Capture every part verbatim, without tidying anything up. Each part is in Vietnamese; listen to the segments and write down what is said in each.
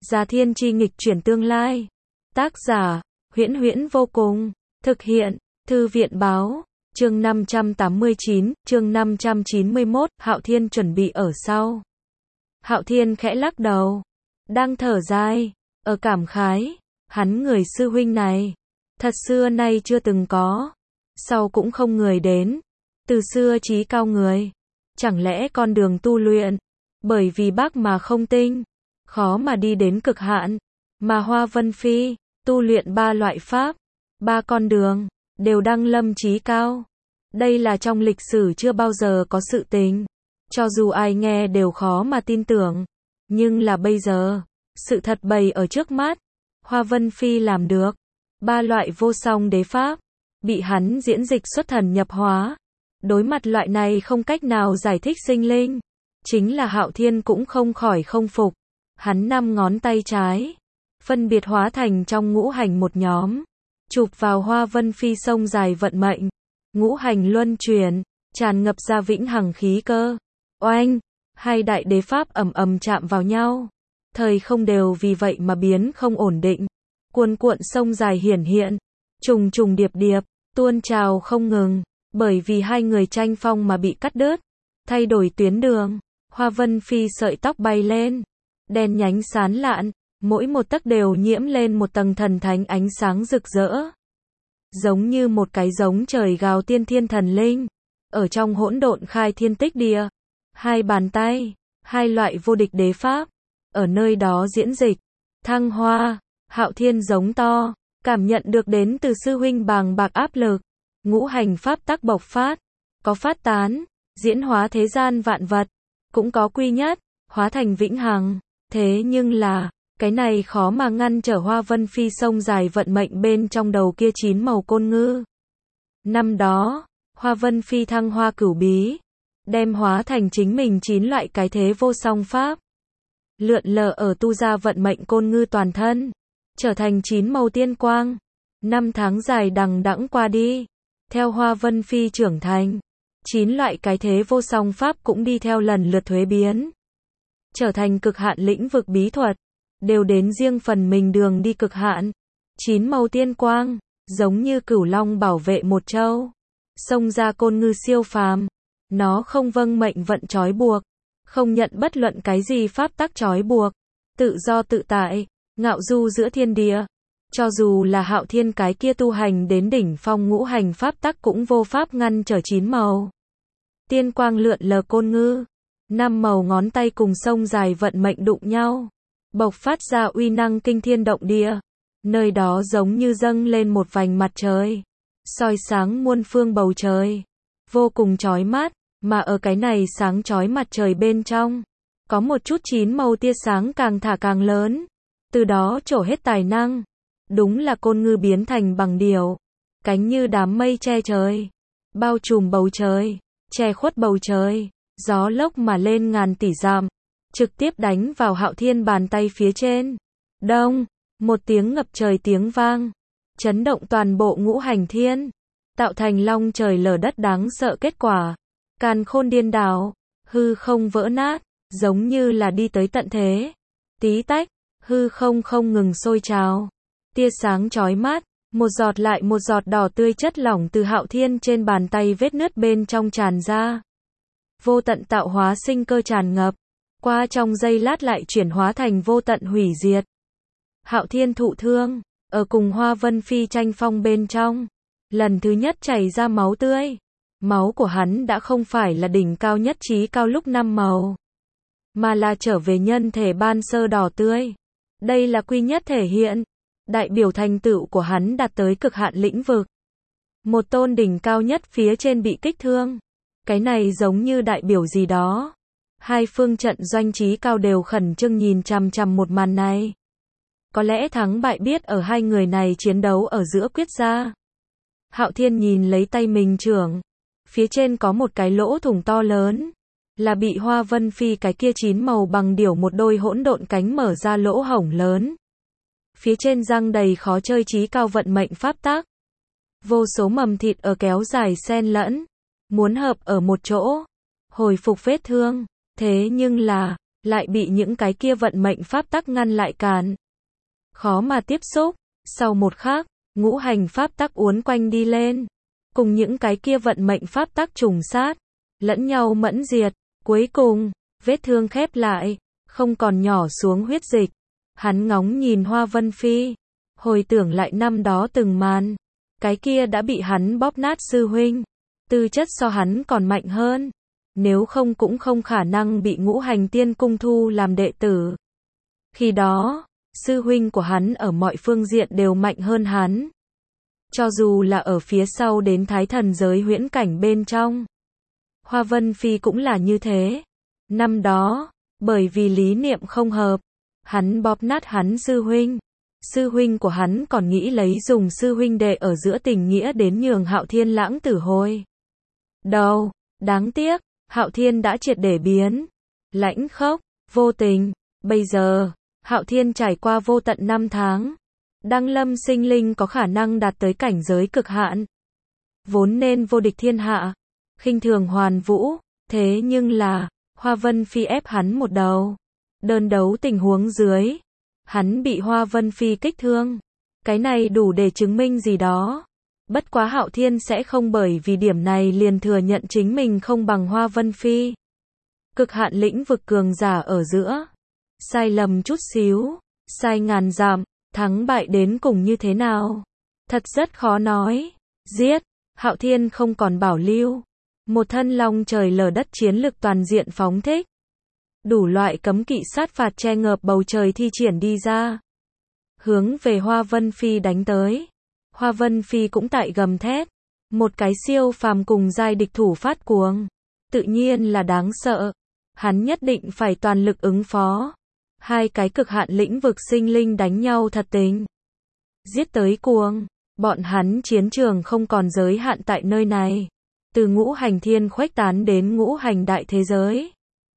Già thiên chi nghịch chuyển tương lai. Tác giả, Huyễn Huyễn vô cùng. Thực hiện, Thư viện báo. Chương năm trăm tám mươi chín, chương năm trăm chín mươi mốt, Hạo Thiên chuẩn bị ở sau. Hạo Thiên khẽ lắc đầu, đang thở dài, ở cảm khái, hắn người sư huynh này, thật xưa nay chưa từng có, sau cũng không người đến, từ xưa chí cao người, chẳng lẽ con đường tu luyện, bởi vì bác mà không tinh, khó mà đi đến cực hạn, mà Hoa Vân Phi, tu luyện ba loại pháp, ba con đường, đều đăng lâm chí cao. Đây là trong lịch sử chưa bao giờ có sự tình. Cho dù ai nghe đều khó mà tin tưởng. Nhưng là bây giờ, sự thật bày ở trước mắt. Hoa Vân Phi làm được. Ba loại vô song đế pháp. Bị hắn diễn dịch xuất thần nhập hóa. Đối mặt loại này không cách nào giải thích sinh linh. Chính là Hạo Thiên cũng không khỏi không phục. Hắn năm ngón tay trái. Phân biệt hóa thành trong ngũ hành một nhóm. Chụp vào Hoa Vân Phi sông dài vận mệnh. Ngũ hành luân chuyển, tràn ngập ra vĩnh hằng khí cơ. Oanh, hai đại đế pháp ầm ầm chạm vào nhau. Thời không đều vì vậy mà biến không ổn định. Cuồn cuộn sông dài hiển hiện, trùng trùng điệp điệp, tuôn trào không ngừng, bởi vì hai người tranh phong mà bị cắt đứt, thay đổi tuyến đường. Hoa Vân Phi sợi tóc bay lên, đen nhánh sán lạn, mỗi một tấc đều nhiễm lên một tầng thần thánh ánh sáng rực rỡ. Giống như một cái giống trời gào tiên thiên thần linh, ở trong hỗn độn khai thiên tích địa, hai bàn tay, hai loại vô địch đế pháp, ở nơi đó diễn dịch, thăng hoa. Hạo Thiên giống to, cảm nhận được đến từ sư huynh bàng bạc áp lực, ngũ hành pháp tắc bộc phát, có phát tán, diễn hóa thế gian vạn vật, cũng có quy nhất, hóa thành vĩnh hằng, thế nhưng là, cái này khó mà ngăn trở Hoa Vân Phi sông dài vận mệnh bên trong đầu kia chín màu côn ngư. Năm đó, Hoa Vân Phi thăng hoa cửu bí, đem hóa thành chính mình chín loại cái thế vô song pháp. Lượn lờ ở tu ra vận mệnh côn ngư toàn thân, trở thành chín màu tiên quang. Năm tháng dài đằng đẵng qua đi, theo Hoa Vân Phi trưởng thành, chín loại cái thế vô song pháp cũng đi theo lần lượt thuế biến, trở thành cực hạn lĩnh vực bí thuật. Đều đến riêng phần mình đường đi cực hạn. Chín màu tiên quang, giống như cửu long bảo vệ một châu. Xông ra côn ngư siêu phàm. Nó không vâng mệnh vận trói buộc. Không nhận bất luận cái gì pháp tắc trói buộc. Tự do tự tại, ngạo du giữa thiên địa. Cho dù là Hạo Thiên cái kia tu hành đến đỉnh phong ngũ hành pháp tắc cũng vô pháp ngăn trở chín màu. Tiên quang lượn lờ côn ngư. Năm màu ngón tay cùng sông dài vận mệnh đụng nhau. Bộc phát ra uy năng kinh thiên động địa. Nơi đó giống như dâng lên một vành mặt trời, soi sáng muôn phương bầu trời, vô cùng chói mắt, mà ở cái này sáng chói mặt trời bên trong, có một chút chín màu tia sáng càng thả càng lớn, từ đó trổ hết tài năng. Đúng là côn ngư biến thành bằng điểu, cánh như đám mây che trời, bao trùm bầu trời, che khuất bầu trời, gió lốc mà lên ngàn tỷ dặm. Trực tiếp đánh vào Hạo Thiên bàn tay phía trên. Đông, một tiếng ngập trời tiếng vang, chấn động toàn bộ ngũ hành thiên, tạo thành long trời lở đất đáng sợ kết quả. Càn khôn điên đảo, hư không vỡ nát, giống như là đi tới tận thế. Tí tách, hư không không ngừng sôi trào. Tia sáng chói mắt, một giọt lại một giọt đỏ tươi chất lỏng từ Hạo Thiên trên bàn tay vết nứt bên trong tràn ra. Vô tận tạo hóa sinh cơ tràn ngập. Qua trong giây lát lại chuyển hóa thành vô tận hủy diệt. Hạo Thiên thụ thương, ở cùng Hoa Vân Phi tranh phong bên trong, lần thứ nhất chảy ra máu tươi. Máu của hắn đã không phải là đỉnh cao nhất trí cao lúc năm màu, mà là trở về nhân thể ban sơ đỏ tươi. Đây là quy nhất thể hiện, đại biểu thành tựu của hắn đạt tới cực hạn lĩnh vực. Một tôn đỉnh cao nhất phía trên bị kích thương. Cái này giống như đại biểu gì đó. Hai phương trận doanh trí cao đều khẩn trương nhìn chằm chằm một màn này. Có lẽ thắng bại biết ở hai người này chiến đấu ở giữa quyết ra. Hạo Thiên nhìn lấy tay mình trưởng. Phía trên có một cái lỗ thủng to lớn. Là bị Hoa Vân Phi cái kia chín màu bằng điểu một đôi hỗn độn cánh mở ra lỗ hổng lớn. Phía trên răng đầy khó chơi trí cao vận mệnh pháp tắc. Vô số mầm thịt ở kéo dài xen lẫn. Muốn hợp ở một chỗ. Hồi phục vết thương. Thế nhưng là, lại bị những cái kia vận mệnh pháp tắc ngăn lại cản. Khó mà tiếp xúc, sau một khắc, ngũ hành pháp tắc uốn quanh đi lên, cùng những cái kia vận mệnh pháp tắc trùng sát, lẫn nhau mẫn diệt, cuối cùng, vết thương khép lại, không còn nhỏ xuống huyết dịch. Hắn ngóng nhìn Hoa Vân Phi, hồi tưởng lại năm đó từng màn, cái kia đã bị hắn bóp nát sư huynh, tư chất so hắn còn mạnh hơn, nếu không cũng không khả năng bị Ngũ Hành Tiên Cung thu làm đệ tử. Khi đó, sư huynh của hắn ở mọi phương diện đều mạnh hơn hắn. Cho dù là ở phía sau đến Thái Thần giới huyễn cảnh bên trong, Hoa Vân Phi cũng là như thế. Năm đó, bởi vì lý niệm không hợp, hắn bóp nát hắn sư huynh. Sư huynh của hắn còn nghĩ lấy dùng sư huynh đệ ở giữa tình nghĩa đến nhường Hạo Thiên lãng tử hồi đầu. Đáng tiếc, Hạo Thiên đã triệt để biến lãnh khốc, vô tình. Bây giờ, Hạo Thiên trải qua vô tận năm tháng, đăng lâm sinh linh có khả năng đạt tới cảnh giới cực hạn, vốn nên vô địch thiên hạ, khinh thường hoàn vũ. Thế nhưng là, Hoa Vân Phi ép hắn một đầu. Đơn đấu tình huống dưới, hắn bị Hoa Vân Phi kích thương. Cái này đủ để chứng minh gì đó. Bất quá Hạo Thiên sẽ không bởi vì điểm này liền thừa nhận chính mình không bằng Hoa Vân Phi. Cực hạn lĩnh vực cường giả ở giữa, sai lầm chút xíu, sai ngàn dặm, thắng bại đến cùng như thế nào, thật rất khó nói. Giết, Hạo Thiên không còn bảo lưu, một thân long trời lở đất chiến lực toàn diện phóng thích, đủ loại cấm kỵ sát phạt che ngợp bầu trời thi triển đi ra, hướng về Hoa Vân Phi đánh tới. Hoa Vân Phi cũng tại gầm thét, một cái siêu phàm cùng giai địch thủ phát cuồng, tự nhiên là đáng sợ, hắn nhất định phải toàn lực ứng phó. Hai cái cực hạn lĩnh vực sinh linh đánh nhau thật tình, giết tới cuồng, bọn hắn chiến trường không còn giới hạn tại nơi này, từ ngũ hành thiên khuếch tán đến ngũ hành đại thế giới.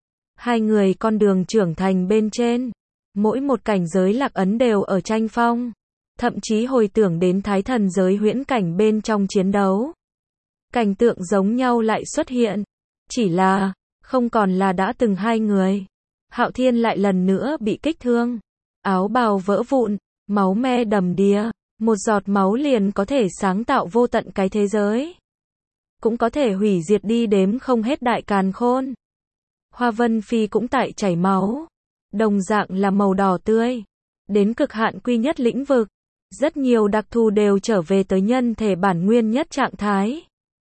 Hai người con đường trưởng thành bên trên, mỗi một cảnh giới lạc ấn đều ở tranh phong, thậm chí hồi tưởng đến Thái Thần giới huyễn cảnh bên trong chiến đấu. Cảnh tượng giống nhau lại xuất hiện, chỉ là, không còn là đã từng hai người. Hạo Thiên lại lần nữa bị kích thương, áo bào vỡ vụn, máu me đầm đìa, một giọt máu liền có thể sáng tạo vô tận cái thế giới, cũng có thể hủy diệt đi đếm không hết đại càn khôn. Hoa Vân Phi cũng tại chảy máu, đồng dạng là màu đỏ tươi, đến cực hạn quy nhất lĩnh vực, rất nhiều đặc thù đều trở về tới nhân thể bản nguyên nhất trạng thái.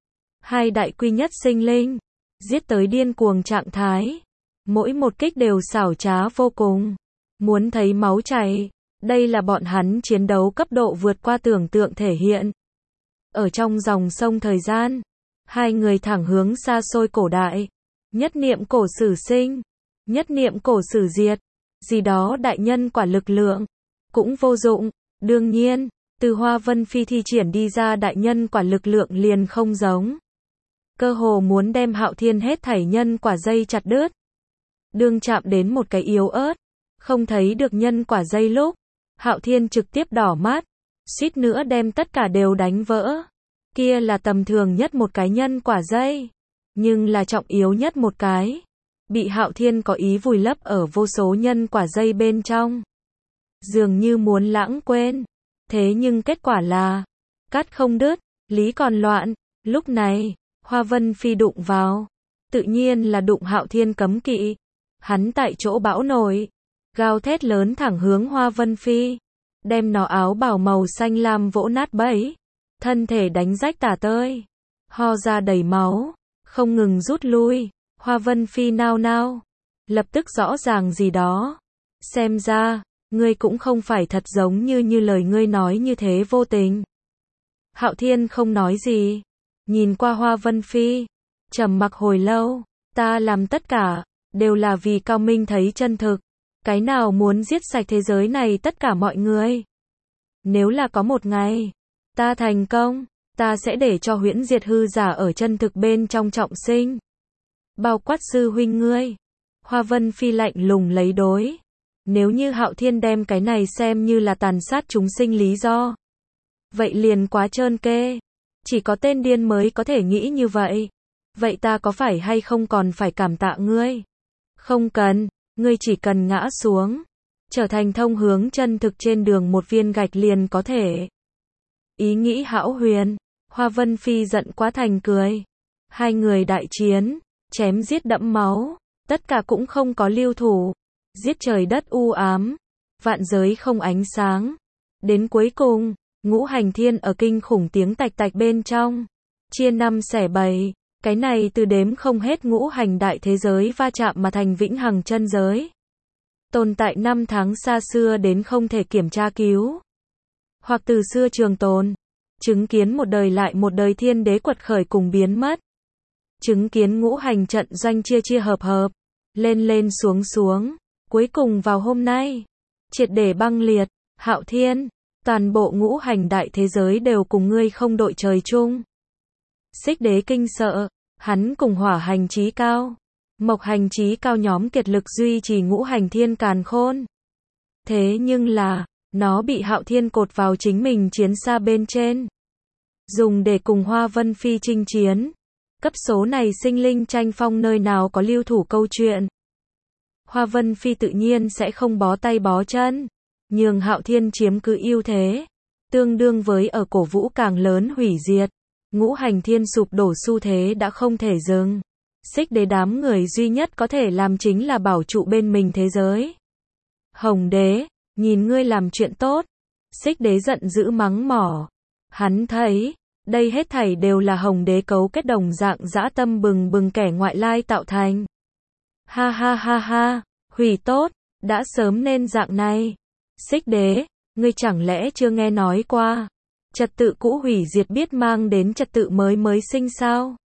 Hai đại quy nhất sinh linh, giết tới điên cuồng trạng thái, mỗi một kích đều xảo trá vô cùng, muốn thấy máu chảy. Đây là bọn hắn chiến đấu cấp độ vượt qua tưởng tượng thể hiện. Ở trong dòng sông thời gian, hai người thẳng hướng xa xôi cổ đại, nhất niệm cổ sử sinh, nhất niệm cổ sử diệt, gì đó đại nhân quả lực lượng, cũng vô dụng. Đương nhiên, từ Hoa Vân Phi thi triển đi ra đại nhân quả lực lượng liền không giống. Cơ hồ muốn đem Hạo Thiên hết thảy nhân quả dây chặt đứt. Đương chạm đến một cái yếu ớt, không thấy được nhân quả dây lúc, Hạo Thiên trực tiếp đỏ mắt, suýt nữa đem tất cả đều đánh vỡ. Kia là tầm thường nhất một cái nhân quả dây, nhưng là trọng yếu nhất một cái, bị Hạo Thiên có ý vùi lấp ở vô số nhân quả dây bên trong. Dường như muốn lãng quên, thế nhưng kết quả là, cắt không đứt, lý còn loạn. Lúc này, Hoa Vân Phi đụng vào, tự nhiên là đụng Hạo Thiên cấm kỵ. Hắn tại chỗ bão nổi, gào thét lớn thẳng hướng Hoa Vân Phi, đem nó áo bào màu xanh lam vỗ nát bấy, thân thể đánh rách tả tơi, ho ra đầy máu, không ngừng rút lui. Hoa Vân Phi nao nao, lập tức rõ ràng gì đó. Xem ra, ngươi cũng không phải thật giống như như lời ngươi nói như thế vô tình. Hạo Thiên không nói gì, nhìn qua Hoa Vân Phi, trầm mặc hồi lâu. Ta làm tất cả, đều là vì Cao Minh thấy chân thực. Cái nào muốn giết sạch thế giới này tất cả mọi người. Nếu là có một ngày, ta thành công, ta sẽ để cho huyễn diệt hư giả ở chân thực bên trong trọng sinh. Bao quát sư huynh ngươi. Hoa Vân Phi lạnh lùng lấy đối. Nếu như Hạo Thiên đem cái này xem như là tàn sát chúng sinh lý do, vậy liền quá trơn kê. Chỉ có tên điên mới có thể nghĩ như vậy. Vậy ta có phải hay không còn phải cảm tạ ngươi? Không cần. Ngươi chỉ cần ngã xuống, trở thành thông hướng chân thực trên đường một viên gạch liền có thể. Ý nghĩ hão huyền, Hoa Vân Phi giận quá thành cười. Hai người đại chiến, chém giết đẫm máu, tất cả cũng không có lưu thủ, giết trời đất u ám, vạn giới không ánh sáng. Đến cuối cùng, ngũ hành thiên ở kinh khủng tiếng tạch tạch bên trong, chia năm xẻ bảy, cái này từ đếm không hết ngũ hành đại thế giới va chạm mà thành vĩnh hằng chân giới. Tồn tại năm tháng xa xưa đến không thể kiểm tra cứu. Hoặc từ xưa trường tồn, chứng kiến một đời lại một đời thiên đế quật khởi cùng biến mất. Chứng kiến ngũ hành trận doanh chia chia hợp hợp, lên lên xuống xuống, cuối cùng vào hôm nay, triệt để băng liệt, Hạo Thiên, toàn bộ ngũ hành đại thế giới đều cùng ngươi không đội trời chung. Xích Đế kinh sợ, hắn cùng hỏa hành chí cao, mộc hành chí cao nhóm kiệt lực duy trì ngũ hành thiên càn khôn. Thế nhưng là, nó bị Hạo Thiên cột vào chính mình chiến xa bên trên, dùng để cùng Hoa Vân Phi chinh chiến. Cấp số này sinh linh tranh phong nơi nào có lưu thủ câu chuyện. Hoa Vân Phi tự nhiên sẽ không bó tay bó chân, nhường Hạo Thiên chiếm cứ ưu thế, tương đương với ở cổ vũ càng lớn hủy diệt. Ngũ hành thiên sụp đổ xu thế đã không thể dừng. Xích Đế đám người duy nhất có thể làm chính là bảo trụ bên mình thế giới. Hồng Đế, nhìn ngươi làm chuyện tốt. Xích Đế giận dữ mắng mỏ. Hắn thấy, đây hết thảy đều là Hồng Đế cấu kết đồng dạng dã tâm bừng bừng kẻ ngoại lai tạo thành. Ha ha ha ha, hủy tốt, đã sớm nên dạng này. Xích Đế, ngươi chẳng lẽ chưa nghe nói qua, trật tự cũ hủy diệt biết mang đến trật tự mới mới sinh sao?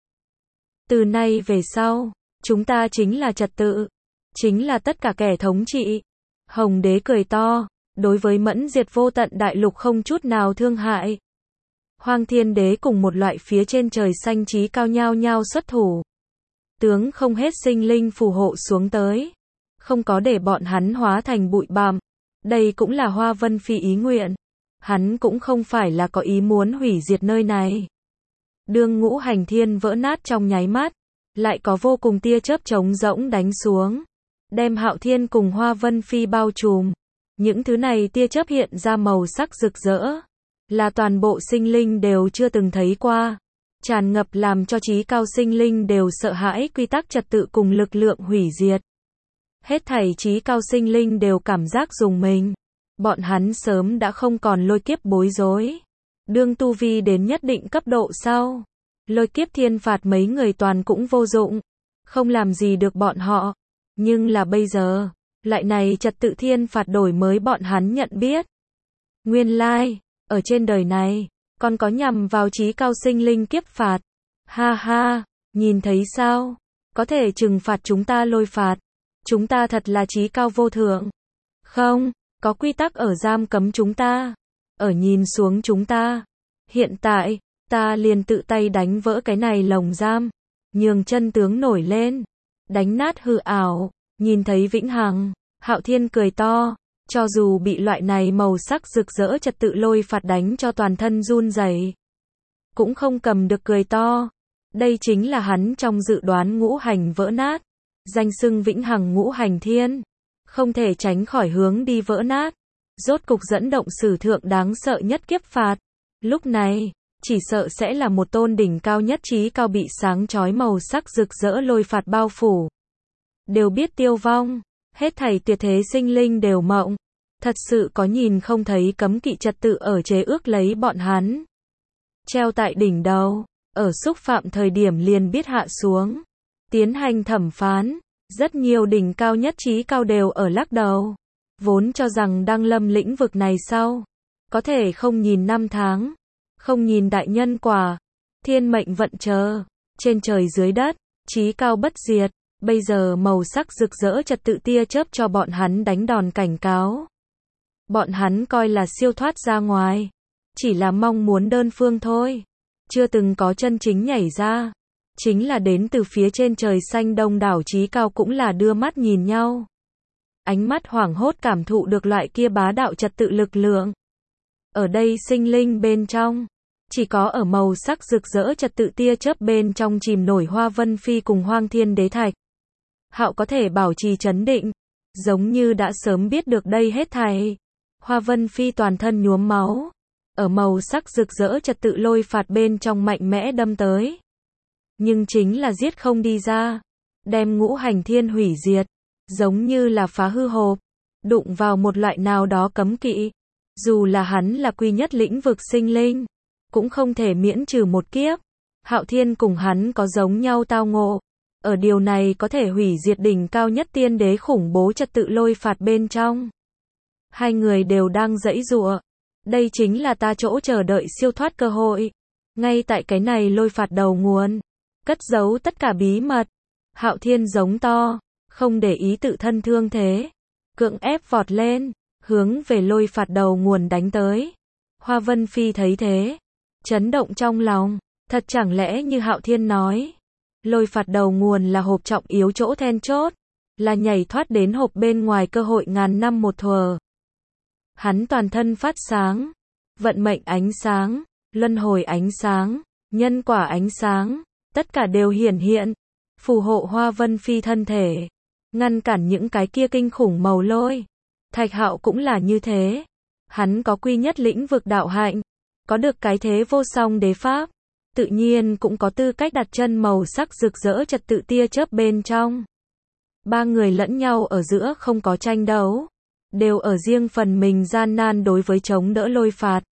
Từ nay về sau, chúng ta chính là trật tự, chính là tất cả kẻ thống trị. Hồng Đế cười to, đối với mẫn diệt vô tận đại lục không chút nào thương hại. Hoang Thiên Đế cùng một loại phía trên trời xanh chí cao nhao nhao xuất thủ. Tướng không hết sinh linh phù hộ xuống tới, không có để bọn hắn hóa thành bụi bặm. Đây cũng là Hoa Vân Phi ý nguyện. Hắn cũng không phải là có ý muốn hủy diệt nơi này. Đương ngũ hành thiên vỡ nát trong nháy mắt, lại có vô cùng tia chớp trống rỗng đánh xuống, đem Hạo Thiên cùng Hoa Vân Phi bao trùm. Những thứ này tia chớp hiện ra màu sắc rực rỡ, là toàn bộ sinh linh đều chưa từng thấy qua, tràn ngập làm cho trí cao sinh linh đều sợ hãi quy tắc trật tự cùng lực lượng hủy diệt. Hết thảy trí cao sinh linh đều cảm giác rùng mình. Bọn hắn sớm đã không còn lôi kiếp bối rối. Đương tu vi đến nhất định cấp độ sau, lôi kiếp thiên phạt mấy người toàn cũng vô dụng, không làm gì được bọn họ. Nhưng là bây giờ, lại này trật tự thiên phạt đổi mới bọn hắn nhận biết. Nguyên lai, ở trên đời này, còn có nhằm vào trí cao sinh linh kiếp phạt. Ha ha, nhìn thấy sao? Có thể trừng phạt chúng ta lôi phạt. Chúng ta thật là trí cao vô thượng. Không, có quy tắc ở giam cấm chúng ta, ở nhìn xuống chúng ta. Hiện tại, ta liền tự tay đánh vỡ cái này lồng giam, nhường chân tướng nổi lên, đánh nát hư ảo, nhìn thấy vĩnh hằng. Hạo Thiên cười to, cho dù bị loại này màu sắc rực rỡ trật tự lôi phạt đánh cho toàn thân run rẩy, cũng không cầm được cười to. Đây chính là hắn trong dự đoán ngũ hành vỡ nát, danh xưng vĩnh hằng ngũ hành thiên, không thể tránh khỏi hướng đi vỡ nát, rốt cục dẫn động sử thượng đáng sợ nhất kiếp phạt. Lúc này, chỉ sợ sẽ là một tôn đỉnh cao nhất trí cao bị sáng chói màu sắc rực rỡ lôi phạt bao phủ. Đều biết tiêu vong, hết thảy tuyệt thế sinh linh đều mộng, thật sự có nhìn không thấy cấm kỵ trật tự ở chế ước lấy bọn hắn. Treo tại đỉnh đầu, ở xúc phạm thời điểm liền biết hạ xuống, tiến hành thẩm phán. Rất nhiều đỉnh cao nhất trí cao đều ở lắc đầu, vốn cho rằng đăng lâm lĩnh vực này sau, có thể không nhìn năm tháng, không nhìn đại nhân quả, thiên mệnh vận chờ, trên trời dưới đất, trí cao bất diệt. Bây giờ màu sắc rực rỡ trật tự tia chớp cho bọn hắn đánh đòn cảnh cáo. Bọn hắn coi là siêu thoát ra ngoài, chỉ là mong muốn đơn phương thôi, chưa từng có chân chính nhảy ra. Chính là đến từ phía trên trời xanh đông đảo trí cao cũng là đưa mắt nhìn nhau. Ánh mắt hoảng hốt cảm thụ được loại kia bá đạo trật tự lực lượng. Ở đây sinh linh bên trong, chỉ có ở màu sắc rực rỡ trật tự tia chớp bên trong chìm nổi Hoa Vân Phi cùng Hoang Thiên Đế Thạch. Hạo có thể bảo trì trấn định, giống như đã sớm biết được đây hết thảy. Hoa Vân Phi toàn thân nhuốm máu, ở màu sắc rực rỡ trật tự lôi phạt bên trong mạnh mẽ đâm tới. Nhưng chính là giết không đi ra, đem ngũ hành thiên hủy diệt, giống như là phá hư hộp, đụng vào một loại nào đó cấm kỵ. Dù là hắn là quy nhất lĩnh vực sinh linh, cũng không thể miễn trừ một kiếp. Hạo Thiên cùng hắn có giống nhau tao ngộ, ở điều này có thể hủy diệt đỉnh cao nhất tiên đế khủng bố trật tự lôi phạt bên trong. Hai người đều đang giãy giụa. Đây chính là ta chỗ chờ đợi siêu thoát cơ hội. Ngay tại cái này lôi phạt đầu nguồn, cất giấu tất cả bí mật. Hạo Thiên giống to, không để ý tự thân thương thế, cưỡng ép vọt lên, hướng về lôi phạt đầu nguồn đánh tới. Hoa Vân Phi thấy thế, chấn động trong lòng, thật chẳng lẽ như Hạo Thiên nói, lôi phạt đầu nguồn là hộp trọng yếu chỗ then chốt, là nhảy thoát đến hộp bên ngoài cơ hội ngàn năm một thuở. Hắn toàn thân phát sáng, vận mệnh ánh sáng, luân hồi ánh sáng, nhân quả ánh sáng, tất cả đều hiển hiện, phù hộ Hoa Vân Phi thân thể, ngăn cản những cái kia kinh khủng màu lôi. Thạch Hạo cũng là như thế, hắn có quy nhất lĩnh vực đạo hạnh, có được cái thế vô song đế pháp, tự nhiên cũng có tư cách đặt chân màu sắc rực rỡ trật tự tia chớp bên trong. Ba người lẫn nhau ở giữa không có tranh đấu, đều ở riêng phần mình gian nan đối với chống đỡ lôi phạt.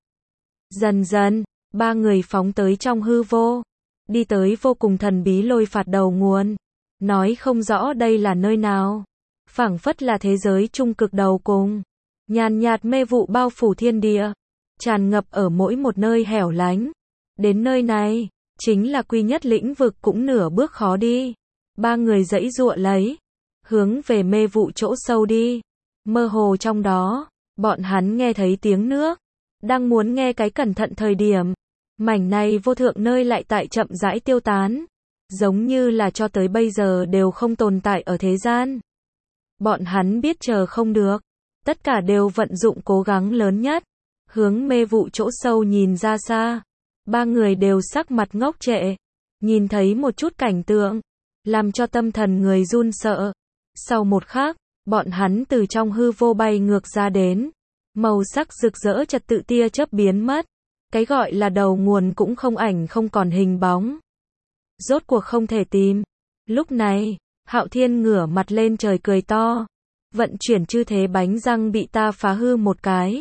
Dần dần, ba người phóng tới trong hư vô, đi tới vô cùng thần bí lôi phạt đầu nguồn, nói không rõ đây là nơi nào, phảng phất là thế giới trung cực đầu cùng, nhàn nhạt mê vụ bao phủ thiên địa, tràn ngập ở mỗi một nơi hẻo lánh. Đến nơi này, chính là quy nhất lĩnh vực cũng nửa bước khó đi. Ba người giãy giụa lấy, hướng về mê vụ chỗ sâu đi. Mơ hồ trong đó, bọn hắn nghe thấy tiếng nước, đang muốn nghe cái cẩn thận thời điểm, mảnh này vô thượng nơi lại tại chậm rãi tiêu tán, giống như là cho tới bây giờ đều không tồn tại ở thế gian. Bọn hắn biết chờ không được, tất cả đều vận dụng cố gắng lớn nhất, hướng mê vụ chỗ sâu nhìn ra xa. Ba người đều sắc mặt ngốc trệ, nhìn thấy một chút cảnh tượng, làm cho tâm thần người run sợ. Sau một khắc, bọn hắn từ trong hư vô bay ngược ra đến, màu sắc rực rỡ trật tự tia chớp biến mất, cái gọi là đầu nguồn cũng không ảnh không còn hình bóng. Rốt cuộc không thể tìm. Lúc này, Hạo Thiên ngửa mặt lên trời cười to, vận chuyển chư thế bánh răng bị ta phá hư một cái.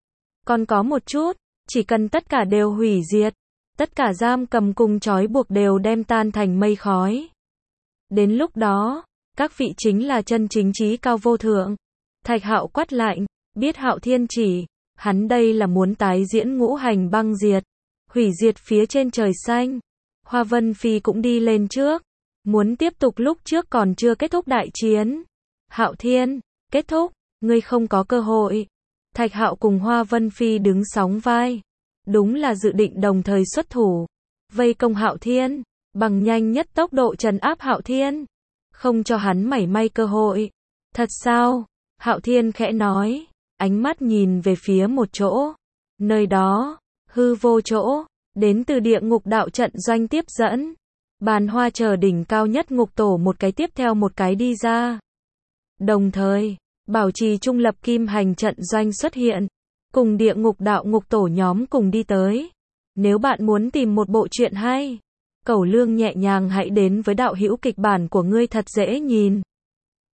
Còn có một chút, chỉ cần tất cả đều hủy diệt, tất cả giam cầm cùng trói buộc đều đem tan thành mây khói. Đến lúc đó, các vị chính là chân chính trí cao vô thượng. Thạch Hạo quát lạnh, biết Hạo Thiên chỉ, hắn đây là muốn tái diễn ngũ hành băng diệt, hủy diệt phía trên trời xanh. Hoa Vân Phi cũng đi lên trước, muốn tiếp tục lúc trước còn chưa kết thúc đại chiến. Hạo Thiên, kết thúc, ngươi không có cơ hội. Thạch Hạo cùng Hoa Vân Phi đứng sóng vai, đúng là dự định đồng thời xuất thủ, vây công Hạo Thiên, bằng nhanh nhất tốc độ trấn áp Hạo Thiên, không cho hắn mảy may cơ hội. Thật sao? Hạo Thiên khẽ nói, ánh mắt nhìn về phía một chỗ, nơi đó, hư vô chỗ, đến từ địa ngục đạo trận doanh tiếp dẫn, bàn hoa chờ đỉnh cao nhất ngục tổ một cái tiếp theo một cái đi ra. Đồng thời, bảo trì trung lập kim hành trận doanh xuất hiện, cùng địa ngục đạo ngục tổ nhóm cùng đi tới. Nếu bạn muốn tìm một bộ truyện hay, Cẩu Lương nhẹ nhàng hãy đến với đạo hữu kịch bản của ngươi thật dễ nhìn.